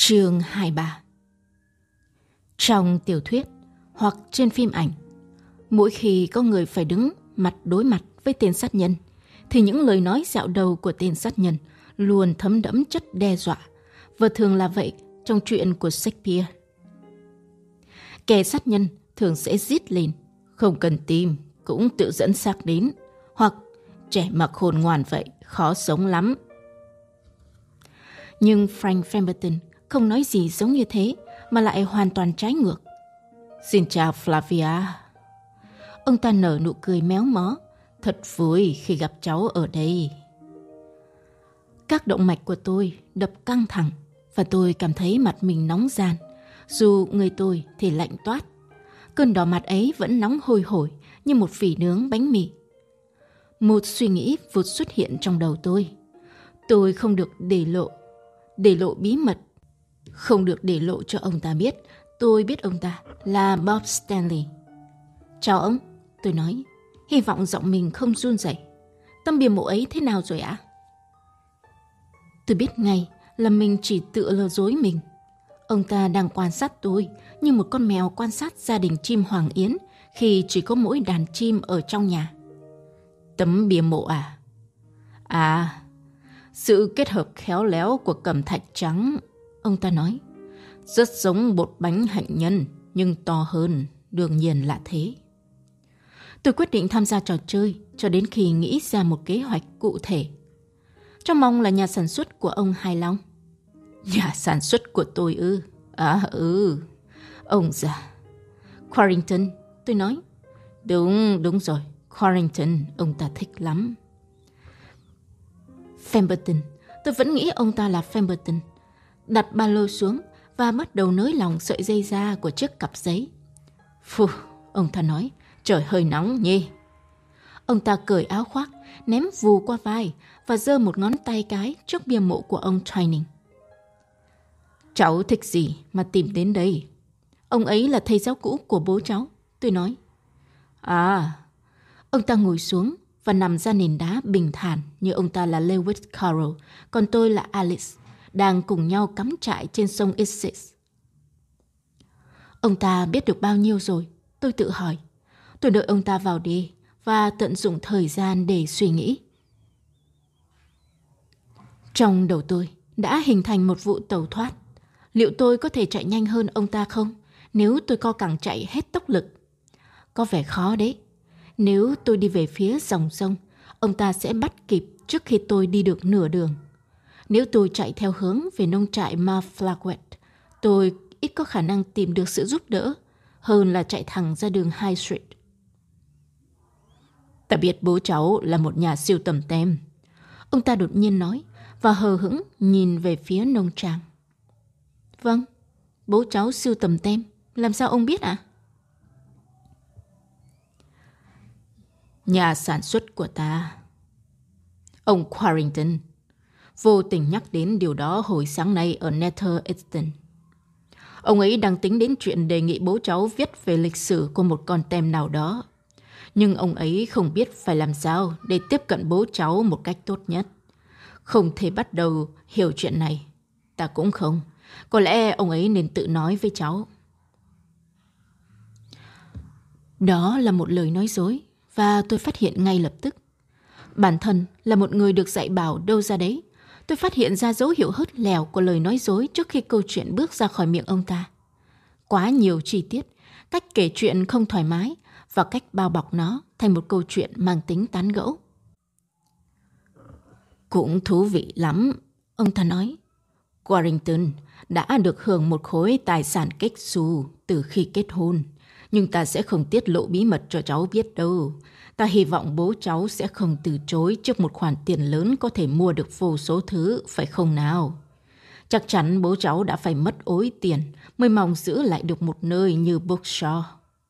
Chương 23. Trong tiểu thuyết hoặc trên phim ảnh, mỗi khi có người phải đứng mặt đối mặt với tên sát nhân, thì những lời nói dạo đầu của tên sát nhân luôn thấm đẫm chất đe dọa, và thường là vậy trong truyện của Shakespeare. Kẻ sát nhân thường sẽ rít lên, không cần tìm cũng tự dẫn xác đến, hoặc trẻ mặc khôn ngoan vậy, khó sống lắm. Nhưng Frank Pemberton không nói gì giống như thế, mà lại hoàn toàn trái ngược. Xin chào Flavia. Ông ta nở nụ cười méo mó. Thật vui khi gặp cháu ở đây. Các động mạch của tôi đập căng thẳng, và tôi cảm thấy mặt mình nóng ran, dù người tôi thì lạnh toát. Cơn đỏ mặt ấy vẫn nóng hôi hổi như một vỉ nướng bánh mì. Một suy nghĩ vụt xuất hiện trong đầu tôi. Tôi không được để lộ bí mật. Không được để lộ cho ông ta biết tôi biết ông ta là Bob Stanley. Chào ông, tôi nói, hy vọng giọng mình không run rẩy. Tấm bia mộ ấy thế nào rồi ạ? Tôi biết ngay là mình chỉ tự lừa dối mình. Ông ta đang quan sát tôi như một con mèo quan sát gia đình chim hoàng yến khi chỉ có mỗi đàn chim ở trong nhà. Tấm bia mộ à? À, sự kết hợp khéo léo của cẩm thạch trắng, ông ta nói. Rất giống bột bánh hạnh nhân, nhưng to hơn, đương nhiên là thế. Tôi quyết định tham gia trò chơi cho đến khi nghĩ ra một kế hoạch cụ thể. Trông mong là nhà sản xuất của ông hài lòng. Nhà sản xuất của tôi ư? Ông già. Quarrington, tôi nói. Đúng rồi, Quarrington, ông ta thích lắm. Pemberton, tôi vẫn nghĩ ông ta là Pemberton. Đặt ba lô xuống và bắt đầu nới lỏng sợi dây da của chiếc cặp giấy. Phù, ông ta nói, trời hơi nóng nhỉ. Ông ta cởi áo khoác, ném vù qua vai và giơ một ngón tay cái trước bia mộ của ông Twining. Cháu thích gì mà tìm đến đây? Ông ấy là thầy giáo cũ của bố cháu, tôi nói. À, ông ta ngồi xuống và nằm ra nền đá bình thản như ông ta là Lewis Carroll, còn tôi là Alice, đang cùng nhau cắm trại trên sông Essex. Ông ta biết được bao nhiêu rồi? Tôi tự hỏi. Tôi đợi ông ta vào đi và tận dụng thời gian để suy nghĩ. Trong đầu tôi đã hình thành một vụ tẩu thoát. Liệu tôi có thể chạy nhanh hơn ông ta không nếu tôi co cẳng chạy hết tốc lực? Có vẻ khó đấy. Nếu tôi đi về phía dòng sông, ông ta sẽ bắt kịp trước khi tôi đi được nửa đường. Nếu tôi chạy theo hướng về nông trại Marflagwet, tôi ít có khả năng tìm được sự giúp đỡ hơn là chạy thẳng ra đường High Street. Ta biết bố cháu là một nhà sưu tầm tem, ông ta đột nhiên nói và hờ hững nhìn về phía nông trang. Vâng, bố cháu sưu tầm tem, làm sao ông biết ạ? Nhà sản xuất của ta, ông Quarrington, vô tình nhắc đến điều đó hồi sáng nay ở Nether Easton. Ông ấy đang tính đến chuyện đề nghị bố cháu viết về lịch sử của một con tem nào đó. Nhưng ông ấy không biết phải làm sao để tiếp cận bố cháu một cách tốt nhất. Không thể bắt đầu hiểu chuyện này. Ta cũng không. Có lẽ ông ấy nên tự nói với cháu. Đó là một lời nói dối, và tôi phát hiện ngay lập tức. Bản thân là một người được dạy bảo đâu ra đấy. Tôi phát hiện ra dấu hiệu hớt lèo của lời nói dối trước khi câu chuyện bước ra khỏi miệng ông ta. Quá nhiều chi tiết, cách kể chuyện không thoải mái và cách bao bọc nó thành một câu chuyện mang tính tán gẫu. Cũng thú vị lắm, ông ta nói. Warrington đã được hưởng một khối tài sản kết xù từ khi kết hôn. Nhưng ta sẽ không tiết lộ bí mật cho cháu biết đâu. Ta hy vọng bố cháu sẽ không từ chối trước một khoản tiền lớn có thể mua được vô số thứ, phải không nào? Chắc chắn bố cháu đã phải mất ối tiền mới mong giữ lại được một nơi như Bookshore.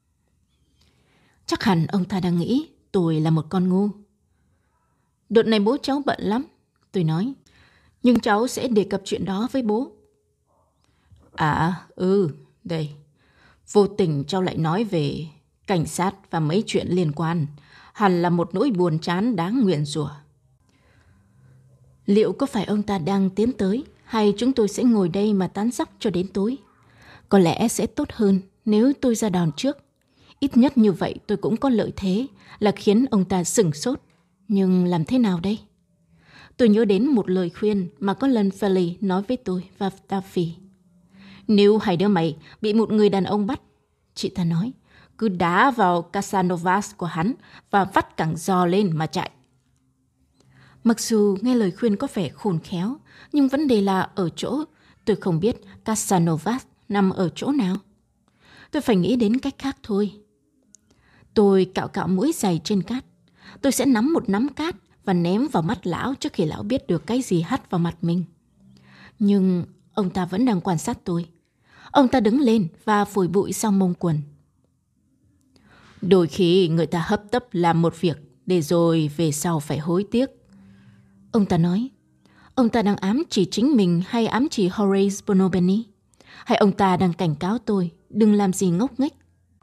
Chắc hẳn ông ta đang nghĩ tôi là một con ngu. Đợt này bố cháu bận lắm, tôi nói. Nhưng cháu sẽ đề cập chuyện đó với bố. Đây. Vô tình cháu lại nói về cảnh sát và mấy chuyện liên quan. Hẳn là một nỗi buồn chán đáng nguyền rủa. Liệu có phải ông ta đang tiến tới hay chúng tôi sẽ ngồi đây mà tán dóc cho đến tối? Có lẽ sẽ tốt hơn nếu tôi ra đòn trước. Ít nhất như vậy tôi cũng có lợi thế là khiến ông ta sửng sốt. Nhưng làm thế nào đây? Tôi nhớ đến một lời khuyên mà có lần Feli nói với tôi và Taffy. Nếu hai đứa mày bị một người đàn ông bắt, chị ta nói, cứ đá vào Casanovas của hắn và vắt cẳng giò lên mà chạy. Mặc dù nghe lời khuyên có vẻ khôn khéo, nhưng vấn đề là ở chỗ tôi không biết Casanovas nằm ở chỗ nào. Tôi phải nghĩ đến cách khác thôi. Tôi cạo cạo mũi giày trên cát. Tôi sẽ nắm một nắm cát và ném vào mắt lão trước khi lão biết được cái gì hắt vào mặt mình. Nhưng ông ta vẫn đang quan sát tôi. Ông ta đứng lên và phủi bụi sau mông quần. Đôi khi người ta hấp tấp làm một việc để rồi về sau phải hối tiếc. Ông ta nói, ông ta đang ám chỉ chính mình hay ám chỉ Horace Bonobeni? Hay ông ta đang cảnh cáo tôi đừng làm gì ngốc nghếch?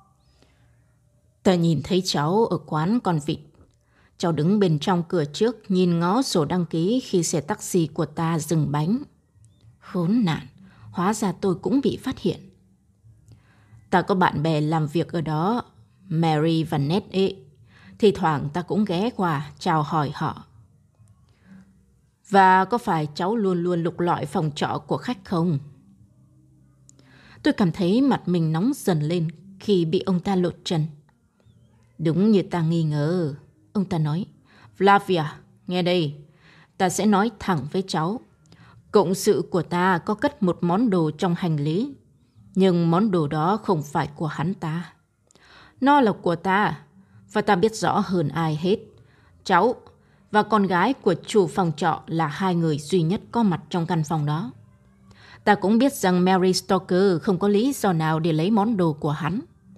Ta nhìn thấy cháu ở quán con vịt. Cháu đứng bên trong cửa trước nhìn ngó sổ đăng ký khi xe taxi của ta dừng bánh. Khốn nạn, hóa ra tôi cũng bị phát hiện. Ta có bạn bè làm việc ở đó, Mary và Ned ấy. Thì thoảng ta cũng ghé qua chào hỏi họ. Và có phải cháu luôn luôn lục lọi phòng trọ của khách không? Tôi cảm thấy mặt mình nóng dần lên khi bị ông ta lột trần. Đúng như ta nghi ngờ, ông ta nói. Flavia, nghe đây, ta sẽ nói thẳng với cháu. Cộng sự của ta có cất một món đồ trong hành lý, nhưng món đồ đó không phải của hắn ta. Nó là của ta, và ta biết rõ hơn ai hết. Cháu và con gái của chủ phòng trọ là hai người duy nhất có mặt trong căn phòng đó. Ta cũng biết rằng Mary Stoker không có lý do nào để lấy món đồ của hắn.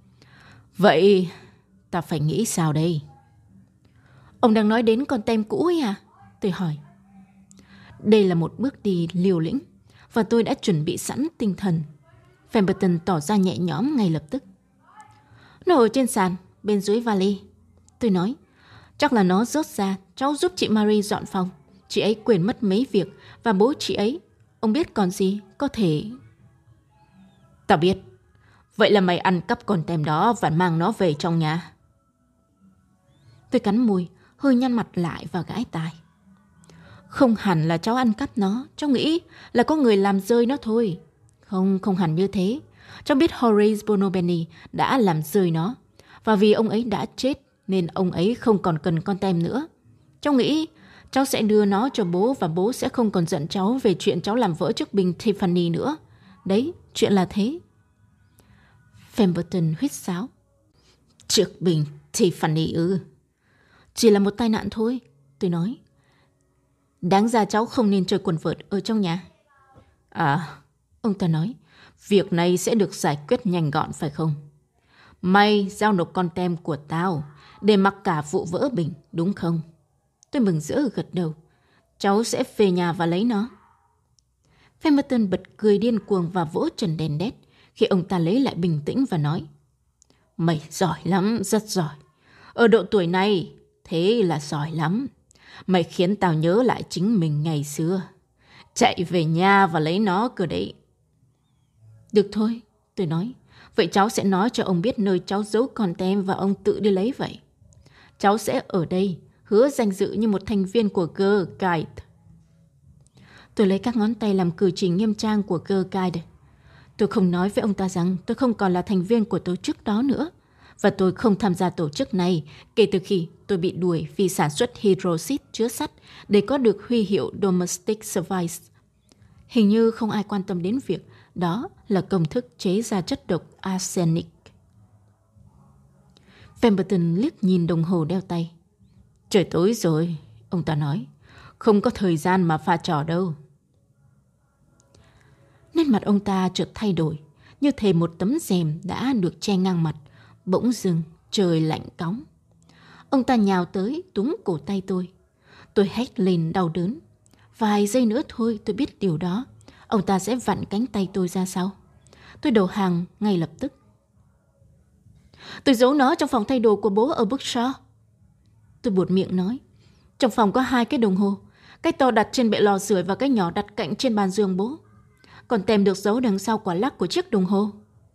Vậy ta phải nghĩ sao đây? Ông đang nói đến con tem cũ ấy à? Tôi hỏi. Đây là một bước đi liều lĩnh và tôi đã chuẩn bị sẵn tinh thần. Pemberton tỏ ra nhẹ nhõm ngay lập tức. Nó ở trên sàn, bên dưới vali. Tôi nói, chắc là nó rớt ra, cháu giúp chị Marie dọn phòng. Chị ấy quên mất mấy việc và bố chị ấy, ông biết còn gì, có thể... Ta biết. Vậy là mày ăn cắp con tem đó và mang nó về trong nhà. Tôi cắn môi, hơi nhăn mặt lại và gãi tai. Không hẳn là cháu ăn cắp nó, cháu nghĩ là có người làm rơi nó thôi. Không hẳn như thế. Cháu biết Horace Bonobeni đã làm rơi nó. Và vì ông ấy đã chết nên ông ấy không còn cần con tem nữa. Cháu nghĩ cháu sẽ đưa nó cho bố và bố sẽ không còn giận cháu về chuyện cháu làm vỡ chiếc bình Tiffany nữa. Đấy, chuyện là thế. Pemberton huýt sáo. Chiếc bình Tiffany ư? Chỉ là một tai nạn thôi, tôi nói. Đáng ra cháu không nên chơi quần vợt ở trong nhà. À, ông ta nói, việc này sẽ được giải quyết nhanh gọn phải không? Mày giao nộp con tem của tao để mặc cả vụ vỡ bình, đúng không? Tôi mừng rỡ gật đầu. Cháu sẽ về nhà và lấy nó. Pemberton bật cười điên cuồng và vỗ trần đèn đét khi ông ta lấy lại bình tĩnh và nói. Mày giỏi lắm, rất giỏi. Ở độ tuổi này, thế là giỏi lắm. Mày khiến tao nhớ lại chính mình ngày xưa. Chạy về nhà và lấy nó cơ đấy. Được thôi, tôi nói. Vậy cháu sẽ nói cho ông biết nơi cháu giấu con tem và ông tự đi lấy vậy. Cháu sẽ ở đây, hứa danh dự như một thành viên của Girl Guide. Tôi lấy các ngón tay làm cử chỉ nghiêm trang của Girl Guide. Tôi không nói với ông ta rằng tôi không còn là thành viên của tổ chức đó nữa. Và tôi không tham gia tổ chức này kể từ khi tôi bị đuổi vì sản xuất hydroxit chứa sắt để có được huy hiệu Domestic Service. Hình như không ai quan tâm đến việc đó là công thức chế ra chất độc arsenic. Pemberton liếc nhìn đồng hồ đeo tay. Trời tối rồi, ông ta nói. Không có thời gian mà pha trò đâu. Nét mặt ông ta chợt thay đổi, như thể một tấm rèm đã được che ngang mặt. Bỗng dưng trời lạnh cóng. Ông ta nhào tới túm cổ tay tôi. Tôi hét lên đau đớn. Vài giây nữa thôi tôi biết điều đó. Ông ta sẽ vặn cánh tay tôi ra sau. Tôi đầu hàng ngay lập tức. Tôi giấu nó trong phòng thay đồ của bố ở Brookshire. Tôi buột miệng nói. Trong phòng có 2 cái đồng hồ. Cái to đặt trên bệ lò sưởi và cái nhỏ đặt cạnh trên bàn giường bố. Còn tem được giấu đằng sau quả lắc của chiếc đồng hồ.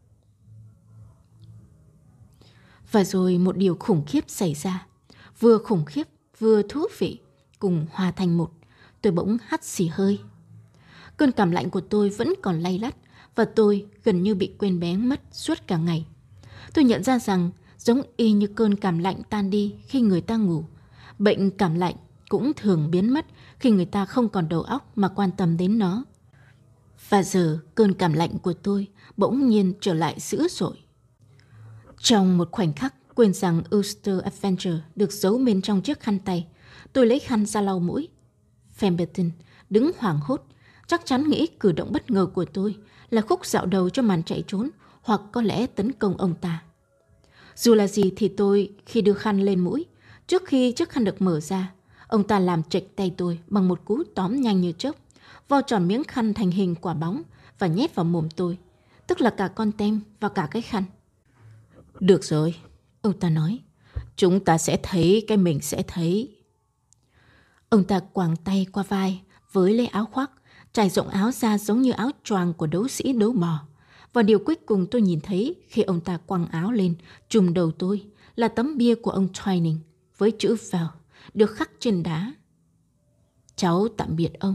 Và rồi một điều khủng khiếp xảy ra. Vừa khủng khiếp, vừa thú vị, cùng hòa thành một. Tôi bỗng hắt xì hơi. Cơn cảm lạnh của tôi vẫn còn lay lắt và tôi gần như bị quên béng mất suốt cả ngày. Tôi nhận ra rằng giống y như cơn cảm lạnh tan đi khi người ta ngủ, bệnh cảm lạnh cũng thường biến mất khi người ta không còn đầu óc mà quan tâm đến nó. Và giờ cơn cảm lạnh của tôi bỗng nhiên trở lại dữ dội. Trong một khoảnh khắc quên rằng Ulster Adventure được giấu bên trong chiếc khăn tay, tôi lấy khăn ra lau mũi. Pemberton đứng hoảng hốt, chắc chắn nghĩ cử động bất ngờ của tôi là khúc dạo đầu cho màn chạy trốn hoặc có lẽ tấn công ông ta. Dù là gì thì tôi, khi đưa khăn lên mũi, trước khi chiếc khăn được mở ra, ông ta làm trệch tay tôi bằng một cú tóm nhanh như chớp, vo tròn miếng khăn thành hình quả bóng và nhét vào mồm tôi, tức là cả con tem và cả cái khăn. Được rồi, ông ta nói, chúng ta sẽ thấy cái mình sẽ thấy. Ông ta quàng tay qua vai với lấy áo khoác, trải rộng áo ra giống như áo choàng của đấu sĩ đấu bò. Và điều cuối cùng tôi nhìn thấy khi ông ta quăng áo lên trùm đầu tôi là tấm bia của ông Twining với chữ Val được khắc trên đá. Cháu tạm biệt ông.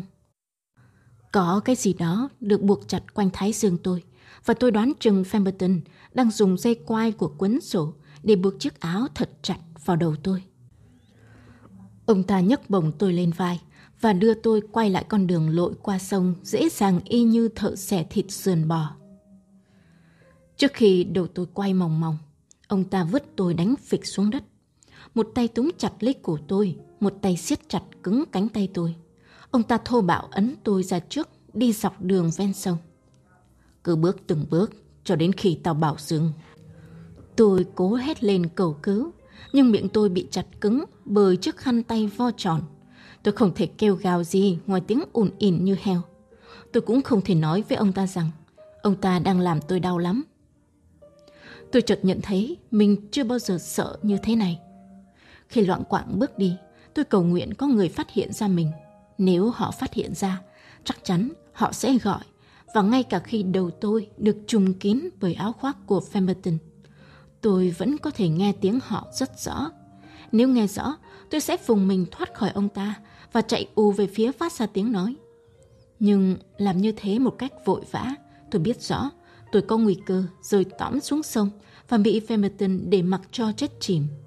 Có cái gì đó được buộc chặt quanh thái dương tôi và tôi đoán chừng Pemberton đang dùng dây quai của cuốn sổ để buộc chiếc áo thật chặt vào đầu tôi. Ông ta nhấc bổng tôi lên vai và đưa tôi quay lại con đường lội qua sông dễ dàng y như thợ xẻ thịt sườn bò. Trước khi đầu tôi quay mòng mòng, ông ta vứt tôi đánh phịch xuống đất. Một tay túm chặt lấy cổ tôi, một tay siết chặt cứng cánh tay tôi. Ông ta thô bạo ấn tôi ra trước, đi dọc đường ven sông. Cứ bước từng bước, cho đến khi tao bảo dừng. Tôi cố hét lên cầu cứu, nhưng miệng tôi bị chặt cứng bởi chiếc khăn tay vo tròn. Tôi không thể kêu gào gì ngoài tiếng ùn ỉn như heo. Tôi cũng không thể nói với ông ta rằng ông ta đang làm tôi đau lắm. Tôi chợt nhận thấy mình chưa bao giờ sợ như thế này. Khi loạng quạng bước đi, tôi cầu nguyện có người phát hiện ra mình. Nếu họ phát hiện ra, chắc chắn họ sẽ gọi. Và ngay cả khi đầu tôi được trùm kín bởi áo khoác của Pemberton, tôi vẫn có thể nghe tiếng họ rất rõ. Nếu nghe rõ, tôi sẽ vùng mình thoát khỏi ông ta và chạy ù về phía phát ra tiếng nói. Nhưng làm như thế một cách vội vã, tôi biết rõ tôi có nguy cơ rơi tõm xuống sông và bị Pemberton để mặc cho chết chìm.